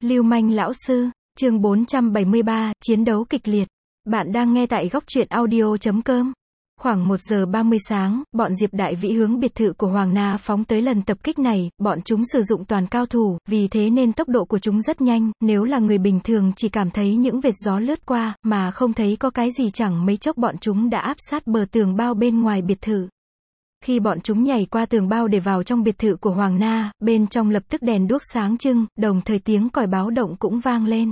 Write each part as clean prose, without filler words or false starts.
Lưu manh lão sư, chương 473, chiến đấu kịch liệt. Bạn đang nghe tại góc truyện audio.com. Khoảng 1 giờ 30 sáng, bọn Diệp Đại Vĩ hướng biệt thự của Hoàng Na phóng tới lần tập kích này, bọn chúng sử dụng toàn cao thủ, vì thế nên tốc độ của chúng rất nhanh, nếu là người bình thường chỉ cảm thấy những vệt gió lướt qua, mà không thấy có cái gì chẳng mấy chốc bọn chúng đã áp sát bờ tường bao bên ngoài biệt thự. Khi bọn chúng nhảy qua tường bao để vào trong biệt thự của Hoàng Na, bên trong lập tức đèn đuốc sáng trưng, đồng thời tiếng còi báo động cũng vang lên.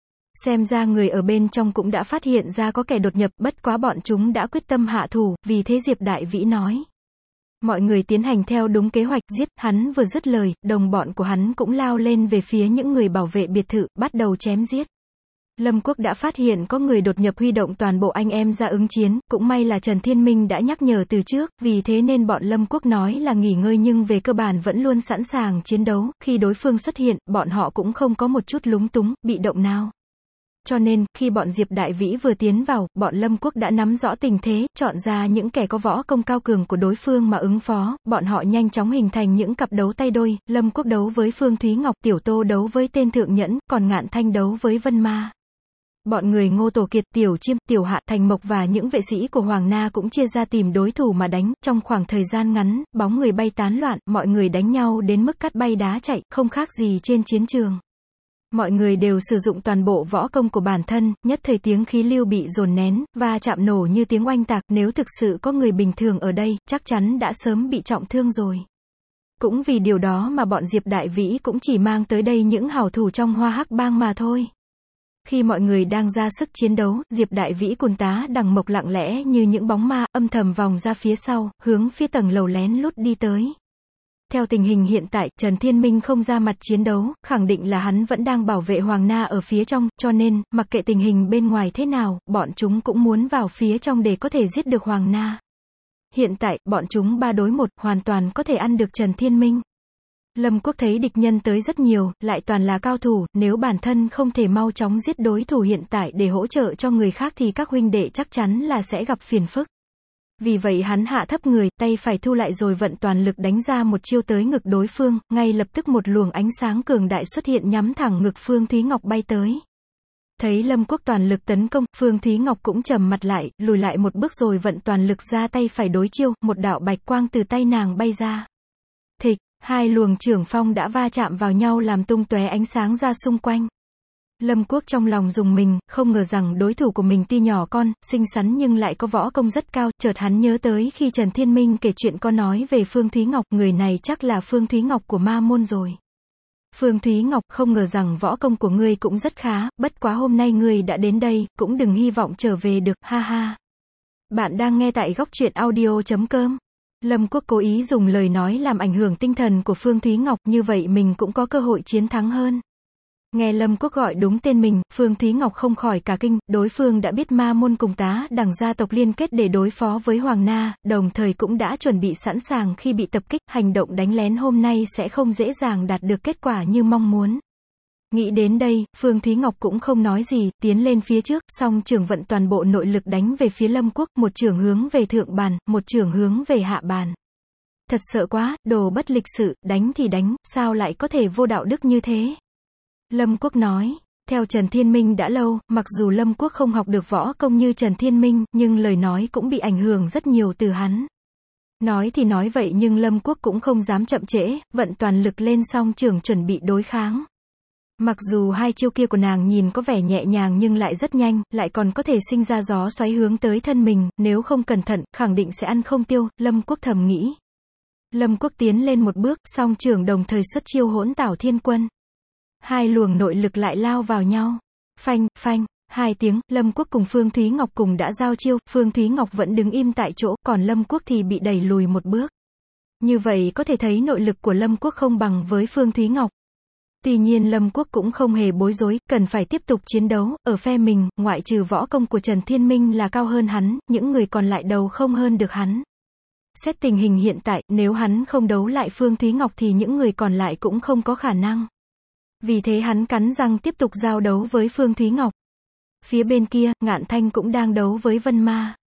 Xem ra người ở bên trong cũng đã phát hiện ra có kẻ đột nhập, bất quá bọn chúng đã quyết tâm hạ thủ, vì thế Diệp Đại Vĩ nói. Mọi người tiến hành theo đúng kế hoạch, giết, hắn vừa dứt lời, đồng bọn của hắn cũng lao lên về phía những người bảo vệ biệt thự, bắt đầu chém giết. Lâm Quốc đã phát hiện có người đột nhập, huy động toàn bộ anh em ra ứng chiến, cũng may là Trần Thiên Minh đã nhắc nhở từ trước, vì thế nên bọn Lâm Quốc nói là nghỉ ngơi nhưng về cơ bản vẫn luôn sẵn sàng chiến đấu, khi đối phương xuất hiện, bọn họ cũng không có một chút lúng túng, bị động nào. Cho nên, khi bọn Diệp Đại Vĩ vừa tiến vào, bọn Lâm Quốc đã nắm rõ tình thế, chọn ra những kẻ có võ công cao cường của đối phương mà ứng phó, bọn họ nhanh chóng hình thành những cặp đấu tay đôi, Lâm Quốc đấu với Phương Thúy Ngọc, Tiểu Tô đấu với tên Thượng Nhẫn, còn Ngạn Thanh đấu với Vân Ma. Bọn người Ngô Tổ Kiệt, Tiểu Chiêm, Tiểu Hạ, Thành Mộc và những vệ sĩ của Hoàng Na cũng chia ra tìm đối thủ mà đánh, trong khoảng thời gian ngắn, bóng người bay tán loạn, mọi người đánh nhau đến mức cắt bay đá chạy, không khác gì trên chiến trường. Mọi người đều sử dụng toàn bộ võ công của bản thân, nhất thời tiếng khí lưu bị dồn nén, và chạm nổ như tiếng oanh tạc, nếu thực sự có người bình thường ở đây, chắc chắn đã sớm bị trọng thương rồi. Cũng vì điều đó mà bọn Diệp Đại Vĩ cũng chỉ mang tới đây những hảo thủ trong Hoa Hắc Bang mà thôi. Khi mọi người đang ra sức chiến đấu, Diệp Đại Vĩ cùng Tá Đằng Mộc lặng lẽ như những bóng ma, âm thầm vòng ra phía sau, hướng phía tầng lầu lén lút đi tới. Theo tình hình hiện tại, Trần Thiên Minh không ra mặt chiến đấu, khẳng định là hắn vẫn đang bảo vệ Hoàng Na ở phía trong, cho nên, mặc kệ tình hình bên ngoài thế nào, bọn chúng cũng muốn vào phía trong để có thể giết được Hoàng Na. Hiện tại, bọn chúng 3 đối 1, hoàn toàn có thể ăn được Trần Thiên Minh. Lâm Quốc thấy địch nhân tới rất nhiều, lại toàn là cao thủ, nếu bản thân không thể mau chóng giết đối thủ hiện tại để hỗ trợ cho người khác thì các huynh đệ chắc chắn là sẽ gặp phiền phức. Vì vậy hắn hạ thấp người, tay phải thu lại rồi vận toàn lực đánh ra một chiêu tới ngực đối phương, ngay lập tức một luồng ánh sáng cường đại xuất hiện nhắm thẳng ngực Phương Thúy Ngọc bay tới. Thấy Lâm Quốc toàn lực tấn công, Phương Thúy Ngọc cũng trầm mặt lại, lùi lại một bước rồi vận toàn lực ra tay phải đối chiêu, một đạo bạch quang từ tay nàng bay ra. Thịch, hai luồng chưởng phong đã va chạm vào nhau làm tung tóe ánh sáng ra xung quanh. Lâm Quốc trong lòng rùng mình, không ngờ rằng đối thủ của mình tuy nhỏ con, xinh xắn nhưng lại có võ công rất cao, chợt hắn nhớ tới khi Trần Thiên Minh kể chuyện có nói về Phương Thúy Ngọc, người này chắc là Phương Thúy Ngọc của Ma Môn rồi. Phương Thúy Ngọc, không ngờ rằng võ công của ngươi cũng rất khá, bất quá hôm nay ngươi đã đến đây, cũng đừng hy vọng trở về được, ha ha. Bạn đang nghe tại góc truyện audio.com. Lâm Quốc cố ý dùng lời nói làm ảnh hưởng tinh thần của Phương Thúy Ngọc, như vậy mình cũng có cơ hội chiến thắng hơn. Nghe Lâm Quốc gọi đúng tên mình, Phương Thúy Ngọc không khỏi cả kinh, đối phương đã biết Ma Môn cùng Tá Đằng gia tộc liên kết để đối phó với Hoàng Na, đồng thời cũng đã chuẩn bị sẵn sàng khi bị tập kích, hành động đánh lén hôm nay sẽ không dễ dàng đạt được kết quả như mong muốn. Nghĩ đến đây, Phương Thúy Ngọc cũng không nói gì, tiến lên phía trước, song chưởng vận toàn bộ nội lực đánh về phía Lâm Quốc, một chưởng hướng về thượng bàn, một chưởng hướng về hạ bàn. Thật sợ quá, đồ bất lịch sự, đánh thì đánh, sao lại có thể vô đạo đức như thế? Lâm Quốc nói, theo Trần Thiên Minh đã lâu, mặc dù Lâm Quốc không học được võ công như Trần Thiên Minh, nhưng lời nói cũng bị ảnh hưởng rất nhiều từ hắn. Nói thì nói vậy nhưng Lâm Quốc cũng không dám chậm trễ, vận toàn lực lên song chưởng chuẩn bị đối kháng. Mặc dù hai chiêu kia của nàng nhìn có vẻ nhẹ nhàng nhưng lại rất nhanh, lại còn có thể sinh ra gió xoáy hướng tới thân mình, nếu không cẩn thận, khẳng định sẽ ăn không tiêu, Lâm Quốc thầm nghĩ. Lâm Quốc tiến lên một bước, song chưởng đồng thời xuất chiêu Hỗn Tảo Thiên Quân. Hai luồng nội lực lại lao vào nhau. Phanh, phanh, hai tiếng, Lâm Quốc cùng Phương Thúy Ngọc cùng đã giao chiêu, Phương Thúy Ngọc vẫn đứng im tại chỗ, còn Lâm Quốc thì bị đẩy lùi một bước. Như vậy có thể thấy nội lực của Lâm Quốc không bằng với Phương Thúy Ngọc. Tuy nhiên Lâm Quốc cũng không hề bối rối, cần phải tiếp tục chiến đấu, ở phe mình, ngoại trừ võ công của Trần Thiên Minh là cao hơn hắn, những người còn lại đầu không hơn được hắn. Xét tình hình hiện tại, nếu hắn không đấu lại Phương Thúy Ngọc thì những người còn lại cũng không có khả năng. Vì thế hắn cắn răng tiếp tục giao đấu với Phương Thúy Ngọc. Phía bên kia, Ngạn Thanh cũng đang đấu với Vân Ma.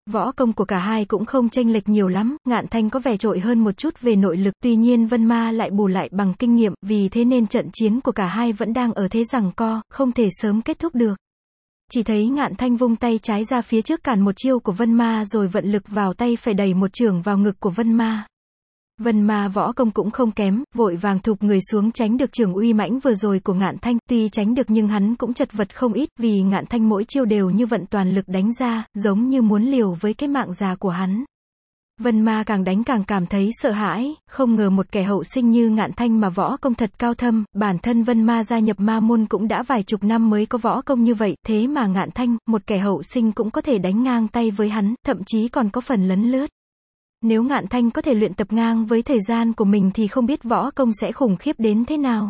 Võ công của cả hai cũng không chênh lệch nhiều lắm, Ngạn Thanh có vẻ trội hơn một chút về nội lực, tuy nhiên Vân Ma lại bù lại bằng kinh nghiệm, vì thế nên trận chiến của cả hai vẫn đang ở thế giằng co, không thể sớm kết thúc được. Chỉ thấy Ngạn Thanh vung tay trái ra phía trước cản một chiêu của Vân Ma rồi vận lực vào tay phải đẩy một chưởng vào ngực của Vân Ma. Vân Ma võ công cũng không kém, vội vàng thụp người xuống tránh được chưởng uy mãnh vừa rồi của Ngạn Thanh, tuy tránh được nhưng hắn cũng chật vật không ít, vì Ngạn Thanh mỗi chiêu đều như vận toàn lực đánh ra, giống như muốn liều với cái mạng già của hắn. Vân Ma càng đánh càng cảm thấy sợ hãi, không ngờ một kẻ hậu sinh như Ngạn Thanh mà võ công thật cao thâm, bản thân Vân Ma gia nhập ma môn cũng đã vài chục năm mới có võ công như vậy, thế mà Ngạn Thanh, một kẻ hậu sinh cũng có thể đánh ngang tay với hắn, thậm chí còn có phần lấn lướt. Nếu Ngạn Thanh có thể luyện tập ngang với thời gian của mình thì không biết võ công sẽ khủng khiếp đến thế nào.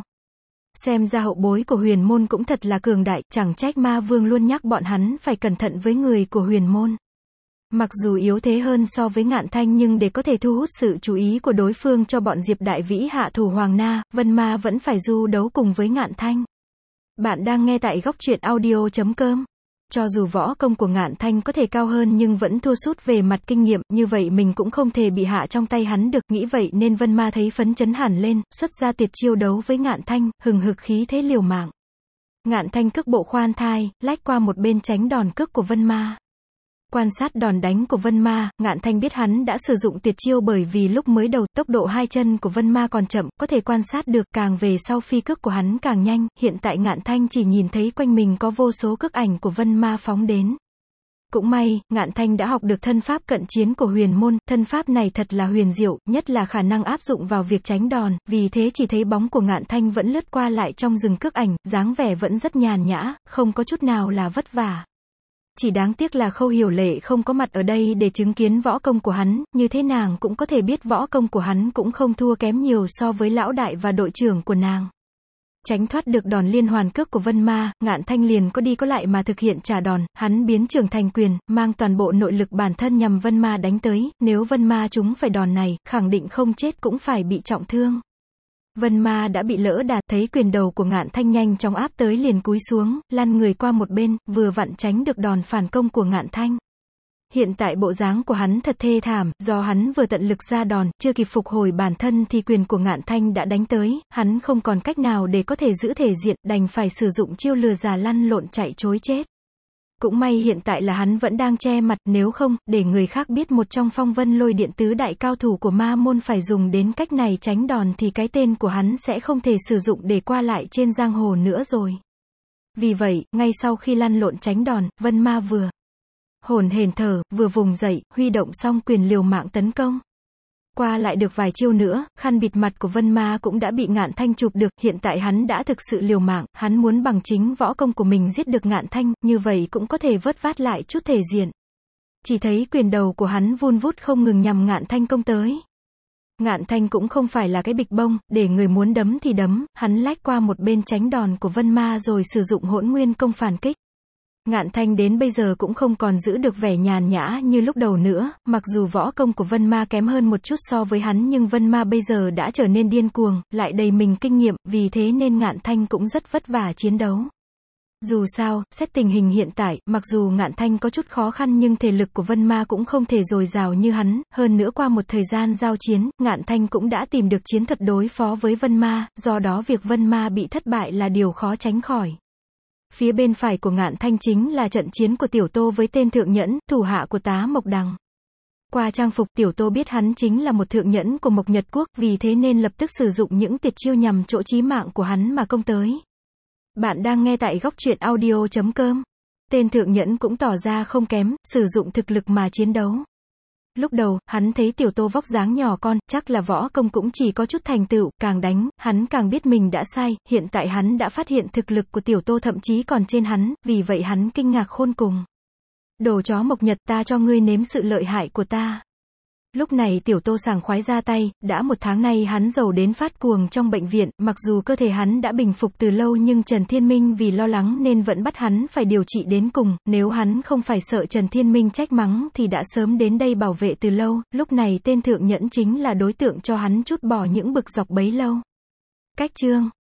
Xem ra hậu bối của huyền môn cũng thật là cường đại, chẳng trách ma vương luôn nhắc bọn hắn phải cẩn thận với người của huyền môn. Mặc dù yếu thế hơn so với Ngạn Thanh nhưng để có thể thu hút sự chú ý của đối phương cho bọn Diệp Đại Vĩ hạ thủ Hoàng Na, Vân Ma vẫn phải du đấu cùng với Ngạn Thanh. Bạn đang nghe tại góc truyện audio.com. Cho dù võ công của Ngạn Thanh có thể cao hơn nhưng vẫn thua sút về mặt kinh nghiệm, như vậy mình cũng không thể bị hạ trong tay hắn được, nghĩ vậy nên Vân Ma thấy phấn chấn hẳn lên, xuất ra tuyệt chiêu đấu với Ngạn Thanh, hừng hực khí thế liều mạng. Ngạn Thanh cước bộ khoan thai, lách qua một bên tránh đòn cước của Vân Ma. Quan sát đòn đánh của Vân Ma, Ngạn Thanh biết hắn đã sử dụng tuyệt chiêu bởi vì lúc mới đầu, tốc độ hai chân của Vân Ma còn chậm, có thể quan sát được, càng về sau phi cước của hắn càng nhanh, hiện tại Ngạn Thanh chỉ nhìn thấy quanh mình có vô số cước ảnh của Vân Ma phóng đến. Cũng may, Ngạn Thanh đã học được thân pháp cận chiến của huyền môn, thân pháp này thật là huyền diệu, nhất là khả năng áp dụng vào việc tránh đòn, vì thế chỉ thấy bóng của Ngạn Thanh vẫn lướt qua lại trong rừng cước ảnh, dáng vẻ vẫn rất nhàn nhã, không có chút nào là vất vả. Chỉ đáng tiếc là Khâu Hiểu Lệ không có mặt ở đây để chứng kiến võ công của hắn, như thế nàng cũng có thể biết võ công của hắn cũng không thua kém nhiều so với lão đại và đội trưởng của nàng. Tránh thoát được đòn liên hoàn cước của Vân Ma, Ngạn Thanh liền có đi có lại mà thực hiện trả đòn, hắn biến trưởng thành quyền, mang toàn bộ nội lực bản thân nhằm Vân Ma đánh tới, nếu Vân Ma trúng phải đòn này, khẳng định không chết cũng phải bị trọng thương. Vân Ma đã bị lỡ đà, thấy quyền đầu của Ngạn Thanh nhanh chóng áp tới liền cúi xuống, lăn người qua một bên, vừa vặn tránh được đòn phản công của Ngạn Thanh. Hiện tại bộ dáng của hắn thật thê thảm, do hắn vừa tận lực ra đòn, chưa kịp phục hồi bản thân thì quyền của Ngạn Thanh đã đánh tới, hắn không còn cách nào để có thể giữ thể diện, đành phải sử dụng chiêu lừa già lăn lộn chạy trối chết. Cũng may hiện tại là hắn vẫn đang che mặt, nếu không, để người khác biết một trong Phong Vân Lôi Điện tứ đại cao thủ của ma môn phải dùng đến cách này tránh đòn thì cái tên của hắn sẽ không thể sử dụng để qua lại trên giang hồ nữa rồi. Vì vậy, ngay sau khi lăn lộn tránh đòn, Vân Ma vừa hổn hển thở, vừa vùng dậy, huy động xong quyền liều mạng tấn công. Qua lại được vài chiêu nữa, khăn bịt mặt của Vân Ma cũng đã bị Ngạn Thanh chụp được, hiện tại hắn đã thực sự liều mạng, hắn muốn bằng chính võ công của mình giết được Ngạn Thanh, như vậy cũng có thể vớt vát lại chút thể diện. Chỉ thấy quyền đầu của hắn vun vút không ngừng nhằm Ngạn Thanh công tới. Ngạn Thanh cũng không phải là cái bịch bông, để người muốn đấm thì đấm, hắn lách qua một bên tránh đòn của Vân Ma rồi sử dụng hỗn nguyên công phản kích. Ngạn Thanh đến bây giờ cũng không còn giữ được vẻ nhàn nhã như lúc đầu nữa, mặc dù võ công của Vân Ma kém hơn một chút so với hắn nhưng Vân Ma bây giờ đã trở nên điên cuồng, lại đầy mình kinh nghiệm, vì thế nên Ngạn Thanh cũng rất vất vả chiến đấu. Dù sao, xét tình hình hiện tại, mặc dù Ngạn Thanh có chút khó khăn nhưng thể lực của Vân Ma cũng không thể dồi dào như hắn, hơn nữa qua một thời gian giao chiến, Ngạn Thanh cũng đã tìm được chiến thuật đối phó với Vân Ma, do đó việc Vân Ma bị thất bại là điều khó tránh khỏi. Phía bên phải của Ngạn Thanh chính là trận chiến của Tiểu Tô với tên thượng nhẫn, thủ hạ của Tá Mộc Đằng. Qua trang phục Tiểu Tô biết hắn chính là một thượng nhẫn của Mộc Nhật Quốc, vì thế nên lập tức sử dụng những tuyệt chiêu nhằm chỗ chí mạng của hắn mà công tới. Bạn đang nghe tại góc truyện audio.com. Tên thượng nhẫn cũng tỏ ra không kém, sử dụng thực lực mà chiến đấu. Lúc đầu, hắn thấy Tiểu Tô vóc dáng nhỏ con, chắc là võ công cũng chỉ có chút thành tựu, càng đánh, hắn càng biết mình đã sai, hiện tại hắn đã phát hiện thực lực của Tiểu Tô thậm chí còn trên hắn, vì vậy hắn kinh ngạc khôn cùng. Đồ chó Mộc Nhật, ta cho ngươi nếm sự lợi hại của ta. Lúc này Tiểu Tô sảng khoái ra tay, đã một tháng nay hắn giàu đến phát cuồng trong bệnh viện, mặc dù cơ thể hắn đã bình phục từ lâu nhưng Trần Thiên Minh vì lo lắng nên vẫn bắt hắn phải điều trị đến cùng, nếu hắn không phải sợ Trần Thiên Minh trách mắng thì đã sớm đến đây bảo vệ từ lâu, lúc này tên thượng nhẫn chính là đối tượng cho hắn trút bỏ những bực dọc bấy lâu. Cách chương